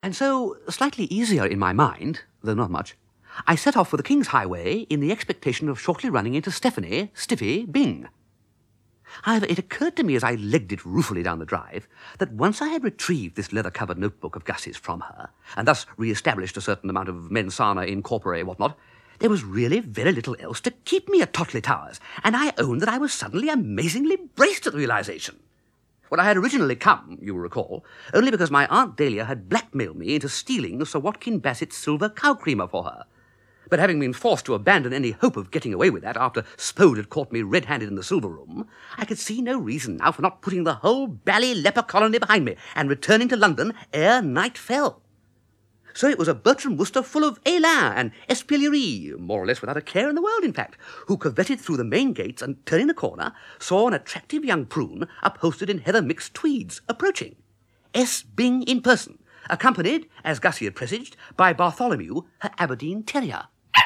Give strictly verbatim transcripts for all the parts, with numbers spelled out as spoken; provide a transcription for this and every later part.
And so, slightly easier in my mind, though not much, I set off for the King's Highway in the expectation of shortly running into Stephanie Stiffy Bing. However, it occurred to me as I legged it ruefully down the drive that once I had retrieved this leather-covered notebook of Gussie's from her, and thus re-established a certain amount of mens sana in corpore whatnot, there was really very little else to keep me at Totley Towers, and I owned that I was suddenly amazingly braced at the realization. Well, I had originally come, you will recall, only because my Aunt Dahlia had blackmailed me into stealing Sir Watkin Bassett's silver cow creamer for her. But having been forced to abandon any hope of getting away with that after Spode had caught me red-handed in the silver room, I could see no reason now for not putting the whole bally leper colony behind me and returning to London ere night fell. So it was a Bertram Wooster full of élan and espièglerie, more or less without a care in the world, in fact, who coveted through the main gates and, turning the corner, saw an attractive young prune upholstered in heather-mixed tweeds approaching. S. Bing in person, accompanied, as Gussie had presaged, by Bartholomew, her Aberdeen terrier.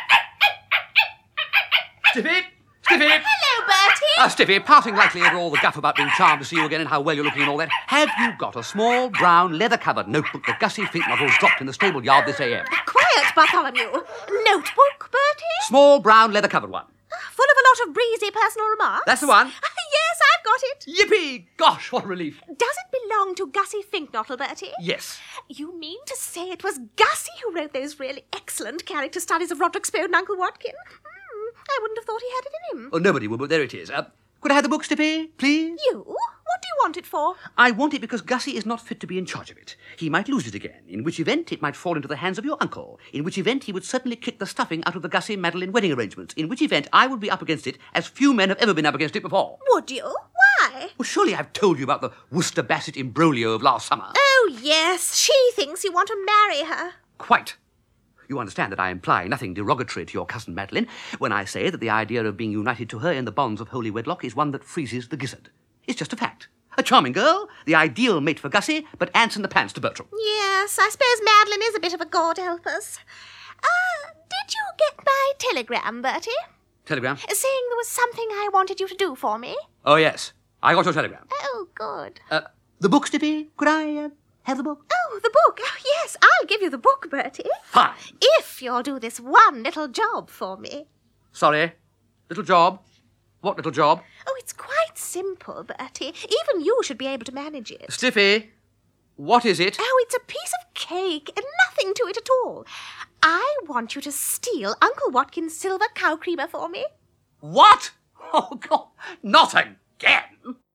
Stiffy! Stiffy! Hello, Bertie! Ah, Stiffy, passing lightly over all the guff about being charmed to see you again and how well you're looking and all that, have you got a small, brown, leather-covered notebook that Gussie Finknottles dropped in the stable yard this A M? Quiet, Bartholomew. Notebook, Bertie? Small, brown, leather-covered one. Full of a lot of breezy personal remarks? That's the one. Yes, I've got it. Yippee! Gosh, what a relief. Does it belong to Gussie Finknottle, Bertie? Yes. You mean to say it was Gussie who wrote those really excellent character studies of Roderick Spode and Uncle Watkin? Hmm, I wouldn't have thought he had it in him. Oh, nobody would, but there it is. Uh, could I have the book, Stiffy, please? You? What do you want it for? I want it because Gussie is not fit to be in charge of it. He might lose it again, in which event it might fall into the hands of your uncle, in which event he would certainly kick the stuffing out of the Gussie-Madeline wedding arrangements, in which event I would be up against it as few men have ever been up against it before. Would you? Why? Well, surely I've told you about the Worcester Bassett imbroglio of last summer. Oh, yes. She thinks you want to marry her. Quite. You understand that I imply nothing derogatory to your cousin Madeline when I say that the idea of being united to her in the bonds of holy wedlock is one that freezes the gizzard. It's just a fact. A charming girl, the ideal mate for Gussie, but ants in the pants to Bertram. Yes, I suppose Madeline is a bit of a god help us. Uh, did you get my telegram, Bertie? Telegram? Saying there was something I wanted you to do for me? Oh, yes. I got your telegram. Oh, good. Uh, the book, Stiffy? Could I uh, have the book? Oh, the book. Oh, yes, I'll give you the book, Bertie. Fine. If you'll do this one little job for me. Sorry. Little job? What little job? Oh, it's quite simple, Bertie. Even you should be able to manage it. Stiffy, what is it? Oh, it's a piece of cake and nothing to it at all. I want you to steal Uncle Watkin's silver cow creamer for me. What? Oh, God, not again.